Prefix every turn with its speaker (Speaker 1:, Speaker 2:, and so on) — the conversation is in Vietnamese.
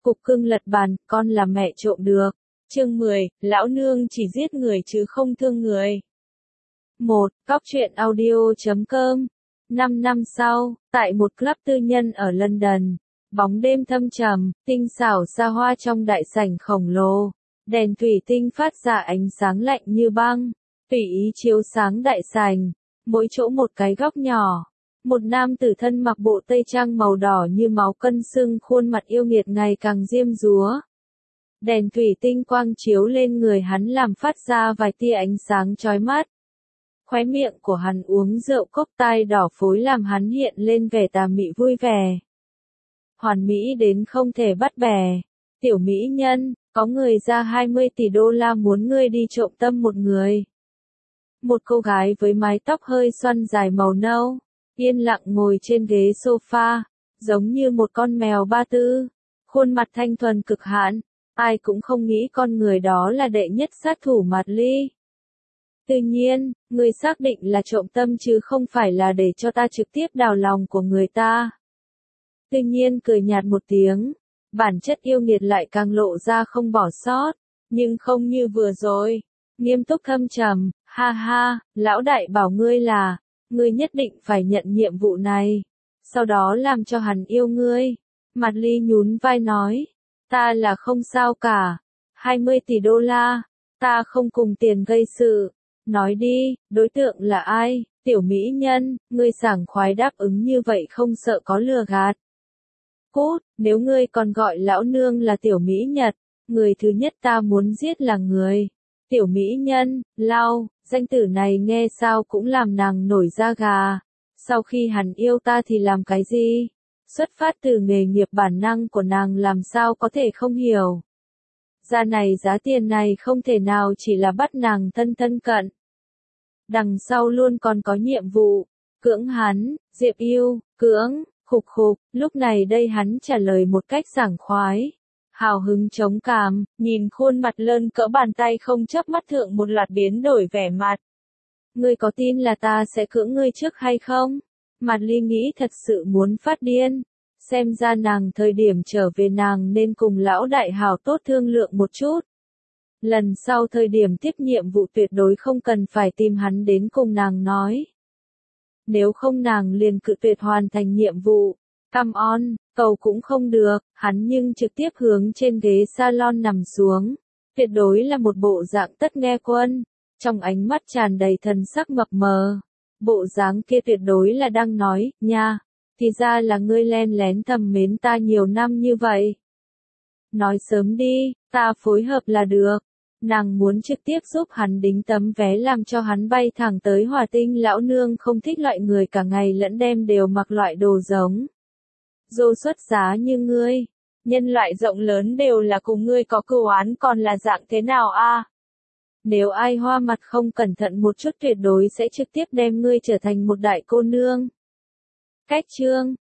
Speaker 1: Cục cưng lật bàn, con là mẹ trộm được. Chương 10, lão nương chỉ giết người chứ không thương người. 1. Cóc truyện audio.com 5 năm sau, tại một club tư nhân ở London, bóng đêm thâm trầm, tinh xảo xa hoa trong đại sảnh khổng lồ, đèn thủy tinh phát ra ánh sáng lạnh như băng, tùy ý chiếu sáng đại sảnh, mỗi chỗ một cái góc nhỏ. Một nam tử thân mặc bộ tây trang màu đỏ như máu cân sưng, khuôn mặt yêu nghiệt ngày càng diêm dúa. Đèn thủy tinh quang chiếu lên người hắn làm phát ra vài tia ánh sáng chói mắt. Khóe miệng của hắn uống rượu cốc tai đỏ phối làm hắn hiện lên vẻ tà mị vui vẻ. Hoàn mỹ đến không thể bắt bẻ. Tiểu mỹ nhân, có người ra 20 tỷ đô la muốn ngươi đi trộm tâm một người. Một cô gái với mái tóc hơi xoăn dài màu nâu, yên lặng ngồi trên ghế sofa, giống như một con mèo ba tư. Khuôn mặt thanh thuần cực hạn, ai cũng không nghĩ con người đó là đệ nhất sát thủ Mạt Ly. Tuy nhiên, người xác định là trộm tâm chứ không phải là để cho ta trực tiếp đào lòng của người ta. Tuy nhiên cười nhạt một tiếng, bản chất yêu nghiệt lại càng lộ ra không bỏ sót, nhưng không như vừa rồi. Nghiêm túc thâm trầm, ha ha, lão đại bảo ngươi là, ngươi nhất định phải nhận nhiệm vụ này, sau đó làm cho hắn yêu ngươi. Mạt Ly nhún vai nói, ta là không sao cả, 20 tỷ đô la, ta không cùng tiền gây sự. Nói đi, đối tượng là ai? Tiểu mỹ nhân, ngươi sảng khoái đáp ứng như vậy không sợ có lừa gạt. Cút, nếu ngươi còn gọi lão nương là tiểu mỹ nhật, người thứ nhất ta muốn giết là người. Tiểu mỹ nhân, lau, danh tử này nghe sao cũng làm nàng nổi da gà. Sau khi hắn yêu ta thì làm cái gì? Xuất phát từ nghề nghiệp bản năng của nàng làm sao có thể không hiểu. Giá này giá tiền này không thể nào chỉ là bắt nàng thân thân cận. Đằng sau luôn còn có nhiệm vụ. Cưỡng hắn, Diệp yêu, cưỡng, khục khục, lúc này đây hắn trả lời một cách sảng khoái. Hào hứng chống cằm, nhìn khuôn mặt lơn cỡ bàn tay không chớp mắt thượng một loạt biến đổi vẻ mặt. Ngươi có tin là ta sẽ cưỡng ngươi trước hay không? Mạt Ly nghĩ thật sự muốn phát điên. Xem ra nàng thời điểm trở về nàng nên cùng lão đại hào tốt thương lượng một chút. Lần sau thời điểm tiếp nhiệm vụ tuyệt đối không cần phải tìm hắn đến cùng nàng nói. Nếu không nàng liền cự tuyệt hoàn thành nhiệm vụ. Come on, cầu cũng không được, hắn nhưng trực tiếp hướng trên ghế salon nằm xuống. Tuyệt đối là một bộ dạng tất nghe quân. Trong ánh mắt tràn đầy thần sắc mập mờ. Bộ dáng kia tuyệt đối là đang nói, nha. Thì ra là ngươi len lén thầm mến ta nhiều năm như vậy. Nói sớm đi, ta phối hợp là được. Nàng muốn trực tiếp giúp hắn đính tấm vé làm cho hắn bay thẳng tới Hỏa Tinh. Lão nương không thích loại người cả ngày lẫn đêm đều mặc loại đồ giống Dô xuất giá như ngươi. Nhân loại rộng lớn đều là cùng ngươi có cừu oán, còn là dạng thế nào a? Nếu ai hoa mặt không cẩn thận một chút tuyệt đối sẽ trực tiếp đem ngươi trở thành một đại cô nương. Cách chương